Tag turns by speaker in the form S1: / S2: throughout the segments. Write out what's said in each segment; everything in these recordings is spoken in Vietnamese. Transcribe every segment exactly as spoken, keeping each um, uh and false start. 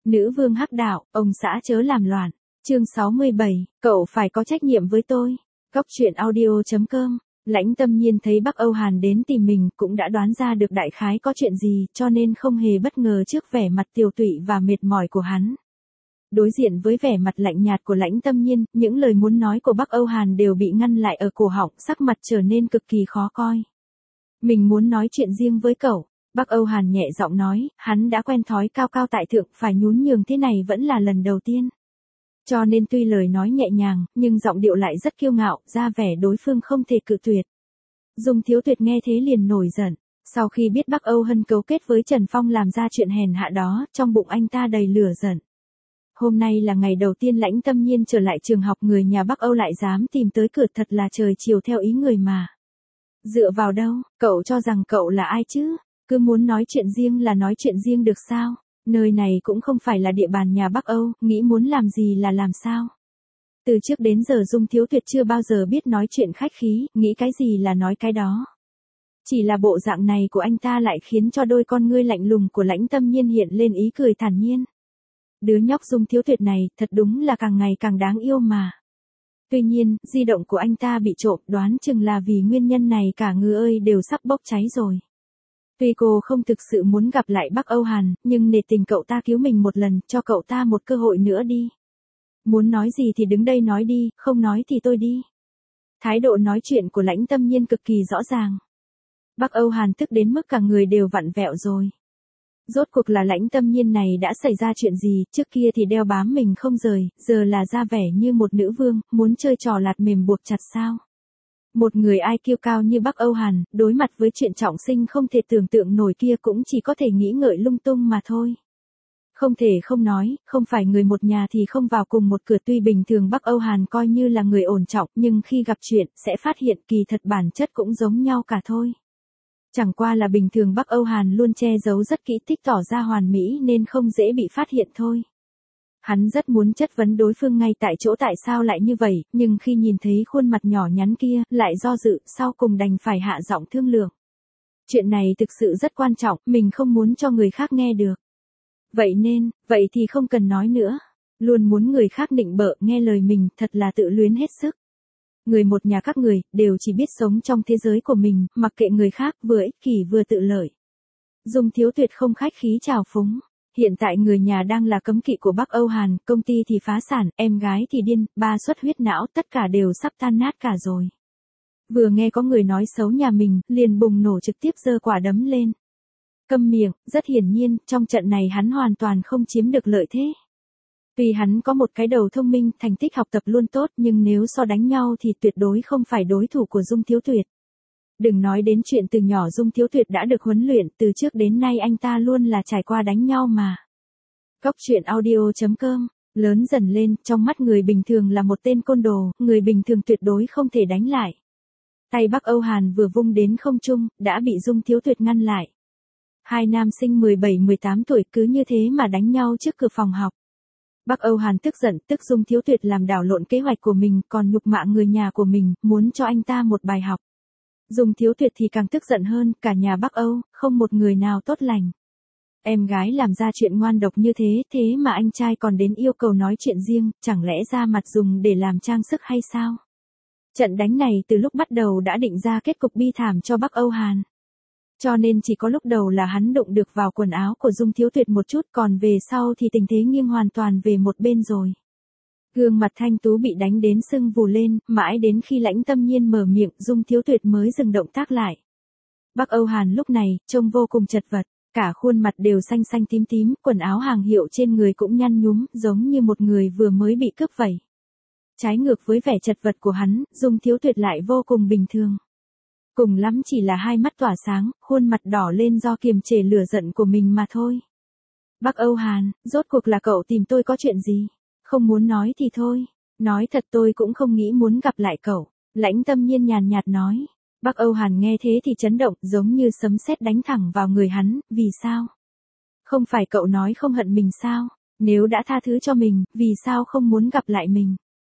S1: Nữ vương hắc đạo, ông xã chớ làm loạn. Chương sáu mươi bảy, cậu phải có trách nhiệm với tôi. Góc truyện audio chấm com. Lãnh Tâm Nhiên thấy Bắc Âu Hàn đến tìm mình cũng đã đoán ra được đại khái có chuyện gì, cho nên không hề bất ngờ trước vẻ mặt tiều tụy và mệt mỏi của hắn. Đối diện với vẻ mặt lạnh nhạt của Lãnh Tâm Nhiên, những lời muốn nói của Bắc Âu Hàn đều bị ngăn lại ở cổ họng, sắc mặt trở nên cực kỳ khó coi. Mình muốn nói chuyện riêng với cậu. Bắc Âu Hàn nhẹ giọng nói, hắn đã quen thói cao cao tại thượng, phải nhún nhường thế này vẫn là lần đầu tiên. Cho nên tuy lời nói nhẹ nhàng, nhưng giọng điệu lại rất kiêu ngạo, ra vẻ đối phương không thể cự tuyệt. Dung Thiếu Tuyệt nghe thế liền nổi giận. Sau khi biết Bắc Âu Hân cấu kết với Trần Phong làm ra chuyện hèn hạ đó, trong bụng anh ta đầy lửa giận. Hôm nay là ngày đầu tiên Lãnh Tâm Nhiên trở lại trường học, người nhà Bắc Âu lại dám tìm tới cửa, thật là trời chiều theo ý người mà. Dựa vào đâu, cậu cho rằng cậu là ai chứ? Cứ muốn nói chuyện riêng là nói chuyện riêng được sao? Nơi này cũng không phải là địa bàn nhà Bắc Âu, nghĩ muốn làm gì là làm sao? Từ trước đến giờ Dung Thiếu Tuyệt chưa bao giờ biết nói chuyện khách khí, nghĩ cái gì là nói cái đó. Chỉ là bộ dạng này của anh ta lại khiến cho đôi con ngươi lạnh lùng của Lãnh Tâm Nhiên hiện lên ý cười thản nhiên. Đứa nhóc Dung Thiếu Tuyệt này, thật đúng là càng ngày càng đáng yêu mà. Tuy nhiên, di động của anh ta bị trộm, đoán chừng là vì nguyên nhân này cả ngư ơi đều sắp bốc cháy rồi. Tuy cô không thực sự muốn gặp lại Bắc Âu Hàn, nhưng nể tình cậu ta cứu mình một lần, cho cậu ta một cơ hội nữa đi. Muốn nói gì thì đứng đây nói đi, không nói thì tôi đi. Thái độ nói chuyện của Lãnh Tâm Nhiên cực kỳ rõ ràng. Bắc Âu Hàn tức đến mức cả người đều vặn vẹo rồi. Rốt cuộc là Lãnh Tâm Nhiên này đã xảy ra chuyện gì, trước kia thì đeo bám mình không rời, giờ là ra vẻ như một nữ vương, muốn chơi trò lạt mềm buộc chặt sao? Một người ai kiêu cao như Bắc Âu Hàn, đối mặt với chuyện trọng sinh không thể tưởng tượng nổi kia cũng chỉ có thể nghĩ ngợi lung tung mà thôi. Không thể không nói, không phải người một nhà thì không vào cùng một cửa, tuy bình thường Bắc Âu Hàn coi như là người ổn trọng, nhưng khi gặp chuyện, sẽ phát hiện kỳ thật bản chất cũng giống nhau cả thôi. Chẳng qua là bình thường Bắc Âu Hàn luôn che giấu rất kỹ, thích tỏ ra hoàn mỹ nên không dễ bị phát hiện thôi. Hắn rất muốn chất vấn đối phương ngay tại chỗ tại sao lại như vậy, nhưng khi nhìn thấy khuôn mặt nhỏ nhắn kia, lại do dự, sau cùng đành phải hạ giọng thương lượng. Chuyện này thực sự rất quan trọng, mình không muốn cho người khác nghe được. Vậy nên, vậy thì không cần nói nữa. Luôn muốn người khác nịnh bợ, nghe lời mình, thật là tự luyến hết sức. Người một nhà các người, đều chỉ biết sống trong thế giới của mình, mặc kệ người khác, vừa ích kỷ vừa tự lợi. Dung Thiếu Tuyệt không khách khí chào phúng. Hiện tại người nhà đang là cấm kỵ của Bắc Âu Hàn, công ty thì phá sản, em gái thì điên, ba xuất huyết não, tất cả đều sắp tan nát cả rồi. Vừa nghe có người nói xấu nhà mình, liền bùng nổ trực tiếp giơ quả đấm lên. Câm miệng, rất hiển nhiên, trong trận này hắn hoàn toàn không chiếm được lợi thế. Tuy hắn có một cái đầu thông minh, thành tích học tập luôn tốt, nhưng nếu so đánh nhau thì tuyệt đối không phải đối thủ của Dung Thiếu Tuyệt. Đừng nói đến chuyện từ nhỏ Dung Thiếu Tuyệt đã được huấn luyện, từ trước đến nay anh ta luôn là trải qua đánh nhau mà. Góc truyện audio chấm com, lớn dần lên, trong mắt người bình thường là một tên côn đồ, người bình thường tuyệt đối không thể đánh lại. Tay Bắc Âu Hàn vừa vung đến không trung, đã bị Dung Thiếu Tuyệt ngăn lại. Hai nam sinh mười bảy mười tám tuổi cứ như thế mà đánh nhau trước cửa phòng học. Bắc Âu Hàn tức giận, tức Dung Thiếu Tuyệt làm đảo lộn kế hoạch của mình, còn nhục mạ người nhà của mình, muốn cho anh ta một bài học. Dung Thiếu Tuyệt thì càng tức giận hơn, cả nhà Bắc Âu, không một người nào tốt lành. Em gái làm ra chuyện ngoan độc như thế, thế mà anh trai còn đến yêu cầu nói chuyện riêng, chẳng lẽ ra mặt dùng để làm trang sức hay sao? Trận đánh này từ lúc bắt đầu đã định ra kết cục bi thảm cho Bắc Âu Hàn. Cho nên chỉ có lúc đầu là hắn đụng được vào quần áo của Dung Thiếu Tuyệt một chút, còn về sau thì tình thế nghiêng hoàn toàn về một bên rồi. Gương mặt thanh tú bị đánh đến sưng vù lên, mãi đến khi Lãnh Tâm Nhiên mở miệng, Dung Thiếu Tuyệt mới dừng động tác lại. Bắc Âu Hàn lúc này, trông vô cùng chật vật, cả khuôn mặt đều xanh xanh tím tím, quần áo hàng hiệu trên người cũng nhăn nhúm, giống như một người vừa mới bị cướp vậy. Trái ngược với vẻ chật vật của hắn, Dung Thiếu Tuyệt lại vô cùng bình thường. Cùng lắm chỉ là hai mắt tỏa sáng, khuôn mặt đỏ lên do kiềm chế lửa giận của mình mà thôi. Bắc Âu Hàn, rốt cuộc là cậu tìm tôi có chuyện gì? Không muốn nói thì thôi. Nói thật tôi cũng không nghĩ muốn gặp lại cậu. Lãnh Tâm Nhiên nhàn nhạt nói. Bắc Âu Hàn nghe thế thì chấn động, giống như sấm sét đánh thẳng vào người hắn, vì sao? Không phải cậu nói không hận mình sao? Nếu đã tha thứ cho mình, vì sao không muốn gặp lại mình?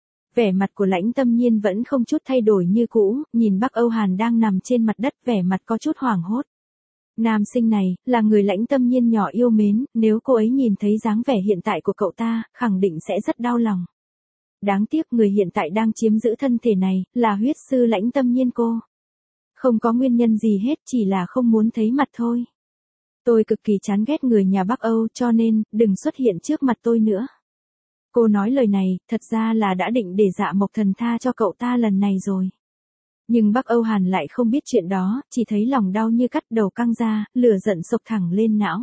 S1: Vẻ mặt của Lãnh Tâm Nhiên vẫn không chút thay đổi như cũ, nhìn Bắc Âu Hàn đang nằm trên mặt đất, vẻ mặt có chút hoảng hốt. Nam sinh này, là người Lãnh Tâm Nhiên nhỏ yêu mến, nếu cô ấy nhìn thấy dáng vẻ hiện tại của cậu ta, khẳng định sẽ rất đau lòng. Đáng tiếc người hiện tại đang chiếm giữ thân thể này, là huyết sư Lãnh Tâm Nhiên cô. Không có nguyên nhân gì hết, chỉ là không muốn thấy mặt thôi. Tôi cực kỳ chán ghét người nhà Bắc Âu, cho nên, đừng xuất hiện trước mặt tôi nữa. Cô nói lời này, thật ra là đã định để Dạ Mộc Thần tha cho cậu ta lần này rồi. Nhưng Bắc Âu Hàn lại không biết chuyện đó, chỉ thấy lòng đau như cắt đầu căng ra, lửa giận sộc thẳng lên não.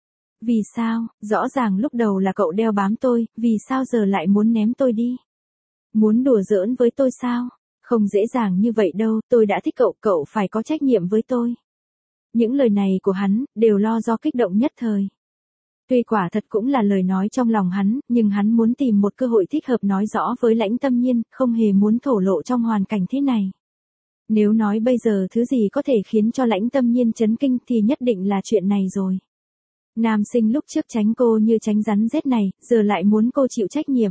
S1: Vì sao, rõ ràng lúc đầu là cậu đeo bám tôi, vì sao giờ lại muốn ném tôi đi? Muốn đùa giỡn với tôi sao? Không dễ dàng như vậy đâu, tôi đã thích cậu, cậu phải có trách nhiệm với tôi. Những lời này của hắn, đều lo do kích động nhất thời. Tuy quả thật cũng là lời nói trong lòng hắn, nhưng hắn muốn tìm một cơ hội thích hợp nói rõ với Lãnh Tâm Nhiên, không hề muốn thổ lộ trong hoàn cảnh thế này. Nếu nói bây giờ thứ gì có thể khiến cho Lãnh Tâm Nhiên chấn kinh thì nhất định là chuyện này rồi. Nam sinh lúc trước tránh cô như tránh rắn rết này, giờ lại muốn cô chịu trách nhiệm.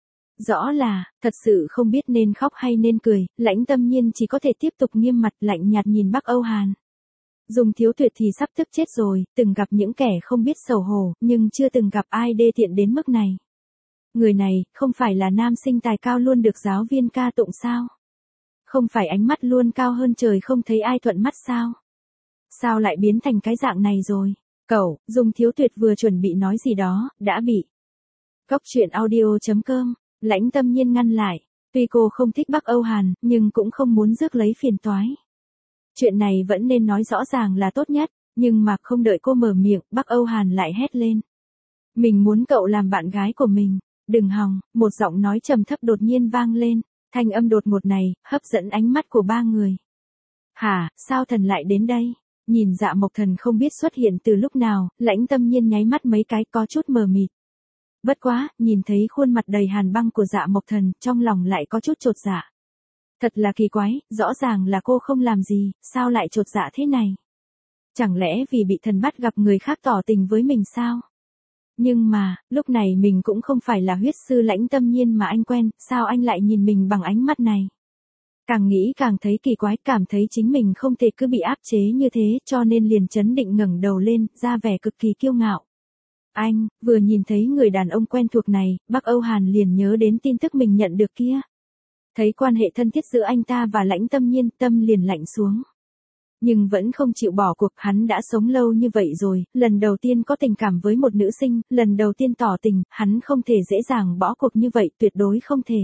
S1: Rõ là, thật sự không biết nên khóc hay nên cười, Lãnh Tâm Nhiên chỉ có thể tiếp tục nghiêm mặt lạnh nhạt nhìn Bắc Âu Hàn. Dung Thiếu Tuyệt thì sắp tức chết rồi, từng gặp những kẻ không biết xấu hổ, nhưng chưa từng gặp ai đê tiện đến mức này. Người này, không phải là nam sinh tài cao luôn được giáo viên ca tụng sao? Không phải ánh mắt luôn cao hơn trời không thấy ai thuận mắt sao? Sao lại biến thành cái dạng này rồi? Cậu, Dung Thiếu Tuyệt vừa chuẩn bị nói gì đó, đã bị. Cóc truyện audio chấm com, Lãnh Tâm Nhiên ngăn lại. Tuy cô không thích Bắc Âu Hàn, nhưng cũng không muốn rước lấy phiền toái. Chuyện này vẫn nên nói rõ ràng là tốt nhất, nhưng mà không đợi cô mở miệng, Bắc Âu Hàn lại hét lên. Mình muốn cậu làm bạn gái của mình, đừng hòng, một giọng nói trầm thấp đột nhiên vang lên, thanh âm đột ngột này, hấp dẫn ánh mắt của ba người. Hả, sao thần lại đến đây? Nhìn Dạ Mộc Thần không biết xuất hiện từ lúc nào, Lãnh Tâm Nhiên nháy mắt mấy cái có chút mờ mịt. Bất quá, nhìn thấy khuôn mặt đầy hàn băng của Dạ Mộc Thần, trong lòng lại có chút chột dạ. Thật là kỳ quái, rõ ràng là cô không làm gì, sao lại chột dạ thế này? Chẳng lẽ vì bị thần bắt gặp người khác tỏ tình với mình sao? Nhưng mà, lúc này mình cũng không phải là huyết sư Lãnh Tâm Nhiên mà anh quen, sao anh lại nhìn mình bằng ánh mắt này? Càng nghĩ càng thấy kỳ quái, cảm thấy chính mình không thể cứ bị áp chế như thế, cho nên liền chấn định ngẩng đầu lên, ra vẻ cực kỳ kiêu ngạo. Anh, vừa nhìn thấy người đàn ông quen thuộc này, Bắc Âu Hàn liền nhớ đến tin tức mình nhận được kia. Thấy quan hệ thân thiết giữa anh ta và Lãnh Tâm Nhiên, tâm liền lạnh xuống. Nhưng vẫn không chịu bỏ cuộc, hắn đã sống lâu như vậy rồi, lần đầu tiên có tình cảm với một nữ sinh, lần đầu tiên tỏ tình, hắn không thể dễ dàng bỏ cuộc như vậy, tuyệt đối không thể.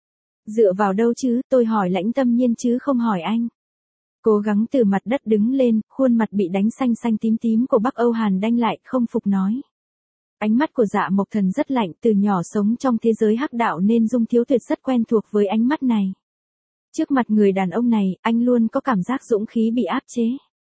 S1: Dựa vào đâu chứ, tôi hỏi Lãnh Tâm Nhiên chứ không hỏi anh. Cố gắng từ mặt đất đứng lên, khuôn mặt bị đánh xanh xanh tím tím của Bắc Âu Hàn đanh lại, không phục nói. Ánh mắt của Dạ Mộc Thần rất lạnh, từ nhỏ sống trong thế giới hắc đạo nên Dung Thiếu Tuyệt rất quen thuộc với ánh mắt này. Trước mặt người đàn ông này, anh luôn có cảm giác dũng khí bị áp chế.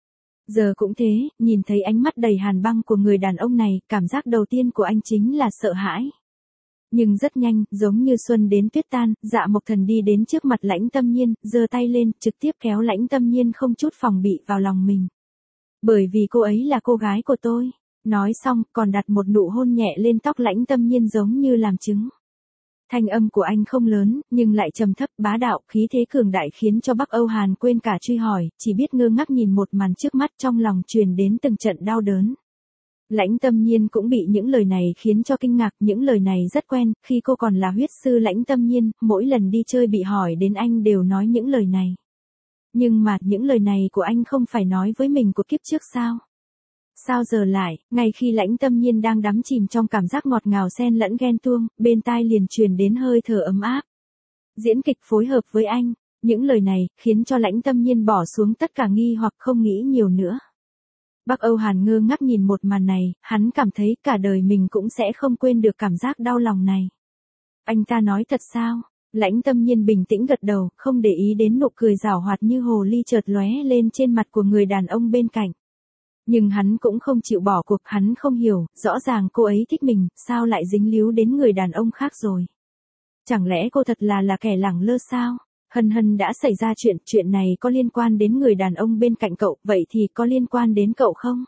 S1: Giờ cũng thế, nhìn thấy ánh mắt đầy hàn băng của người đàn ông này, cảm giác đầu tiên của anh chính là sợ hãi. Nhưng rất nhanh, giống như xuân đến tuyết tan, Dạ Mộc Thần đi đến trước mặt Lãnh Tâm Nhiên, giơ tay lên, trực tiếp kéo Lãnh Tâm Nhiên không chút phòng bị vào lòng mình. Bởi vì cô ấy là cô gái của tôi. Nói xong, còn đặt một nụ hôn nhẹ lên tóc Lãnh Tâm Nhiên giống như làm chứng. Thanh âm của anh không lớn, nhưng lại trầm thấp, bá đạo, khí thế cường đại khiến cho Bắc Âu Hàn quên cả truy hỏi, chỉ biết ngơ ngác nhìn một màn trước mắt, trong lòng truyền đến từng trận đau đớn. Lãnh Tâm Nhiên cũng bị những lời này khiến cho kinh ngạc, những lời này rất quen, khi cô còn là huyết sư Lãnh Tâm Nhiên, mỗi lần đi chơi bị hỏi đến anh đều nói những lời này. Nhưng mà, những lời này của anh không phải nói với mình của kiếp trước sao? Sao giờ lại, ngay khi Lãnh Tâm Nhiên đang đắm chìm trong cảm giác ngọt ngào xen lẫn ghen tuông, bên tai liền truyền đến hơi thở ấm áp. Diễn kịch phối hợp với anh, những lời này, khiến cho Lãnh Tâm Nhiên bỏ xuống tất cả nghi hoặc không nghĩ nhiều nữa. Bắc Âu Hàn ngơ ngác nhìn một màn này, hắn cảm thấy cả đời mình cũng sẽ không quên được cảm giác đau lòng này. Anh ta nói thật sao? Lãnh Tâm Nhiên bình tĩnh gật đầu, không để ý đến nụ cười giảo hoạt như hồ ly chợt lóe lên trên mặt của người đàn ông bên cạnh. Nhưng hắn cũng không chịu bỏ cuộc, hắn không hiểu, rõ ràng cô ấy thích mình, sao lại dính líu đến người đàn ông khác rồi. Chẳng lẽ cô thật là là kẻ lẳng lơ sao? Hân Hân đã xảy ra chuyện, chuyện này có liên quan đến người đàn ông bên cạnh cậu, vậy thì có liên quan đến cậu không?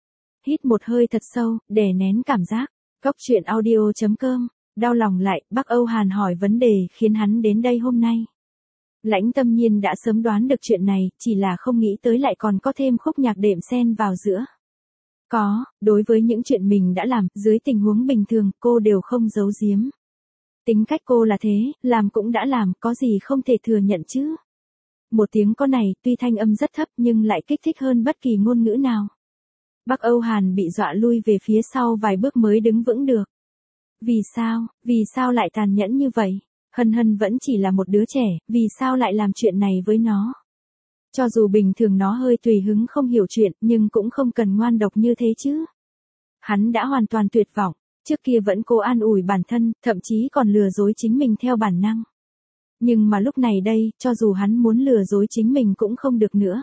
S1: Hít một hơi thật sâu, đè nén cảm giác. Cóc truyện audio chấm com, đau lòng lại, Bắc Âu Hàn hỏi vấn đề khiến hắn đến đây hôm nay. Lãnh Tâm Nhiên đã sớm đoán được chuyện này, chỉ là không nghĩ tới lại còn có thêm khúc nhạc đệm xen vào giữa. Có, đối với những chuyện mình đã làm, dưới tình huống bình thường, cô đều không giấu giếm. Tính cách cô là thế, làm cũng đã làm, có gì không thể thừa nhận chứ. Một tiếng có này, tuy thanh âm rất thấp nhưng lại kích thích hơn bất kỳ ngôn ngữ nào. Bắc Âu Hàn bị dọa lui về phía sau vài bước mới đứng vững được. Vì sao, vì sao lại tàn nhẫn như vậy? Hân Hân vẫn chỉ là một đứa trẻ, vì sao lại làm chuyện này với nó? Cho dù bình thường nó hơi tùy hứng không hiểu chuyện, nhưng cũng không cần ngoan độc như thế chứ. Hắn đã hoàn toàn tuyệt vọng, trước kia vẫn cố an ủi bản thân, thậm chí còn lừa dối chính mình theo bản năng. Nhưng mà lúc này đây, cho dù hắn muốn lừa dối chính mình cũng không được nữa.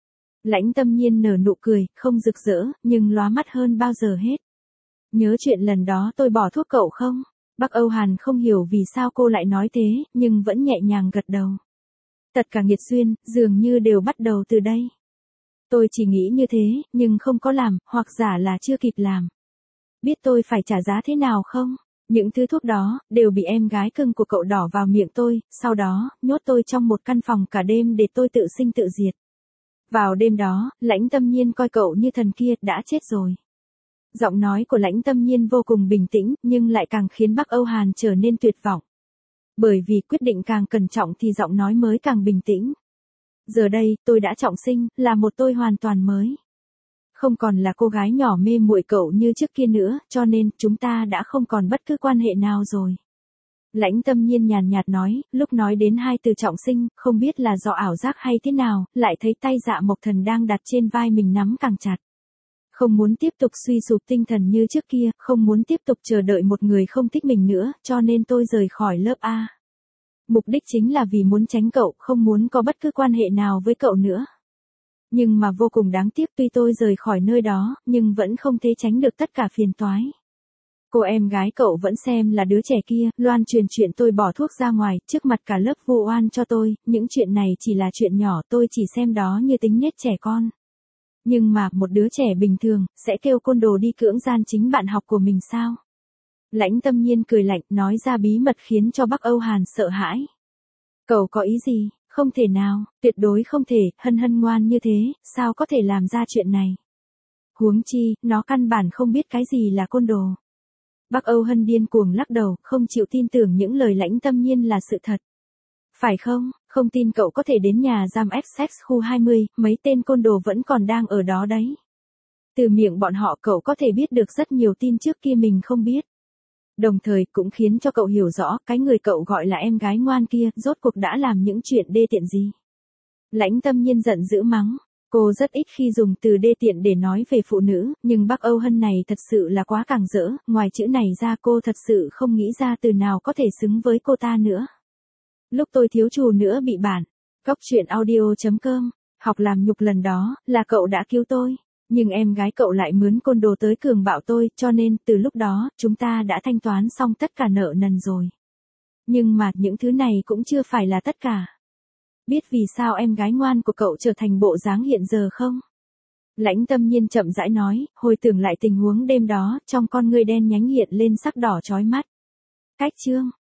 S1: Lãnh Tâm Nhiên nở nụ cười, không rực rỡ, nhưng lóa mắt hơn bao giờ hết. Nhớ chuyện lần đó tôi bỏ thuốc cậu không? Bắc Âu Hàn không hiểu vì sao cô lại nói thế, nhưng vẫn nhẹ nhàng gật đầu. Tất cả nghiệt duyên, dường như đều bắt đầu từ đây. Tôi chỉ nghĩ như thế, nhưng không có làm, hoặc giả là chưa kịp làm. Biết tôi phải trả giá thế nào không? Những thứ thuốc đó, đều bị em gái cưng của cậu đỏ vào miệng tôi, sau đó, nhốt tôi trong một căn phòng cả đêm để tôi tự sinh tự diệt. Vào đêm đó, Lãnh Tâm Nhiên coi cậu như thần kia, đã chết rồi. Giọng nói của Lãnh Tâm Nhiên vô cùng bình tĩnh, nhưng lại càng khiến Bắc Âu Hàn trở nên tuyệt vọng. Bởi vì quyết định càng cẩn trọng thì giọng nói mới càng bình tĩnh. Giờ đây, tôi đã trọng sinh, là một tôi hoàn toàn mới. Không còn là cô gái nhỏ mê muội cậu như trước kia nữa, cho nên, chúng ta đã không còn bất cứ quan hệ nào rồi. Lãnh Tâm Nhiên nhàn nhạt nói, lúc nói đến hai từ trọng sinh, không biết là do ảo giác hay thế nào, lại thấy tay Dạ Mộc Thần đang đặt trên vai mình nắm càng chặt. Không muốn tiếp tục suy sụp tinh thần như trước kia, không muốn tiếp tục chờ đợi một người không thích mình nữa, cho nên tôi rời khỏi lớp A. Mục đích chính là vì muốn tránh cậu, không muốn có bất cứ quan hệ nào với cậu nữa. Nhưng mà vô cùng đáng tiếc, tuy tôi rời khỏi nơi đó, nhưng vẫn không thể tránh được tất cả phiền toái. Cô em gái cậu vẫn xem là đứa trẻ kia, loan truyền chuyện tôi bỏ thuốc ra ngoài, trước mặt cả lớp vu oan cho tôi, những chuyện này chỉ là chuyện nhỏ, tôi chỉ xem đó như tính nết trẻ con. Nhưng mà, một đứa trẻ bình thường, sẽ kêu côn đồ đi cưỡng gian chính bạn học của mình sao? Lãnh Tâm Nhiên cười lạnh, nói ra bí mật khiến cho Bắc Âu Hàn sợ hãi. Cậu có ý gì? Không thể nào, tuyệt đối không thể, Hân Hân ngoan như thế, sao có thể làm ra chuyện này? Huống chi, nó căn bản không biết cái gì là côn đồ. Bắc Âu Hân điên cuồng lắc đầu, không chịu tin tưởng những lời Lãnh Tâm Nhiên là sự thật. Phải không, không tin cậu có thể đến nhà giam Essex khu hai mươi, mấy tên côn đồ vẫn còn đang ở đó đấy. Từ miệng bọn họ cậu có thể biết được rất nhiều tin trước kia mình không biết. Đồng thời cũng khiến cho cậu hiểu rõ cái người cậu gọi là em gái ngoan kia rốt cuộc đã làm những chuyện đê tiện gì. Lãnh Tâm Nhiên giận dữ mắng. Cô rất ít khi dùng từ đê tiện để nói về phụ nữ, nhưng Bắc Âu Hân này thật sự là quá càng rỡ, ngoài chữ này ra cô thật sự không nghĩ ra từ nào có thể xứng với cô ta nữa. Lúc tôi thiếu chủ nữa bị bản, Góc Truyện Audio chấm com, học làm nhục lần đó, là cậu đã cứu tôi, nhưng em gái cậu lại mướn côn đồ tới cường bạo tôi, cho nên, từ lúc đó, chúng ta đã thanh toán xong tất cả nợ nần rồi. Nhưng mà, những thứ này cũng chưa phải là tất cả. Biết vì sao em gái ngoan của cậu trở thành bộ dáng hiện giờ không? Lãnh Tâm Nhiên chậm rãi nói, hồi tưởng lại tình huống đêm đó, trong con ngươi đen nhánh hiện lên sắc đỏ chói mắt. Cách chương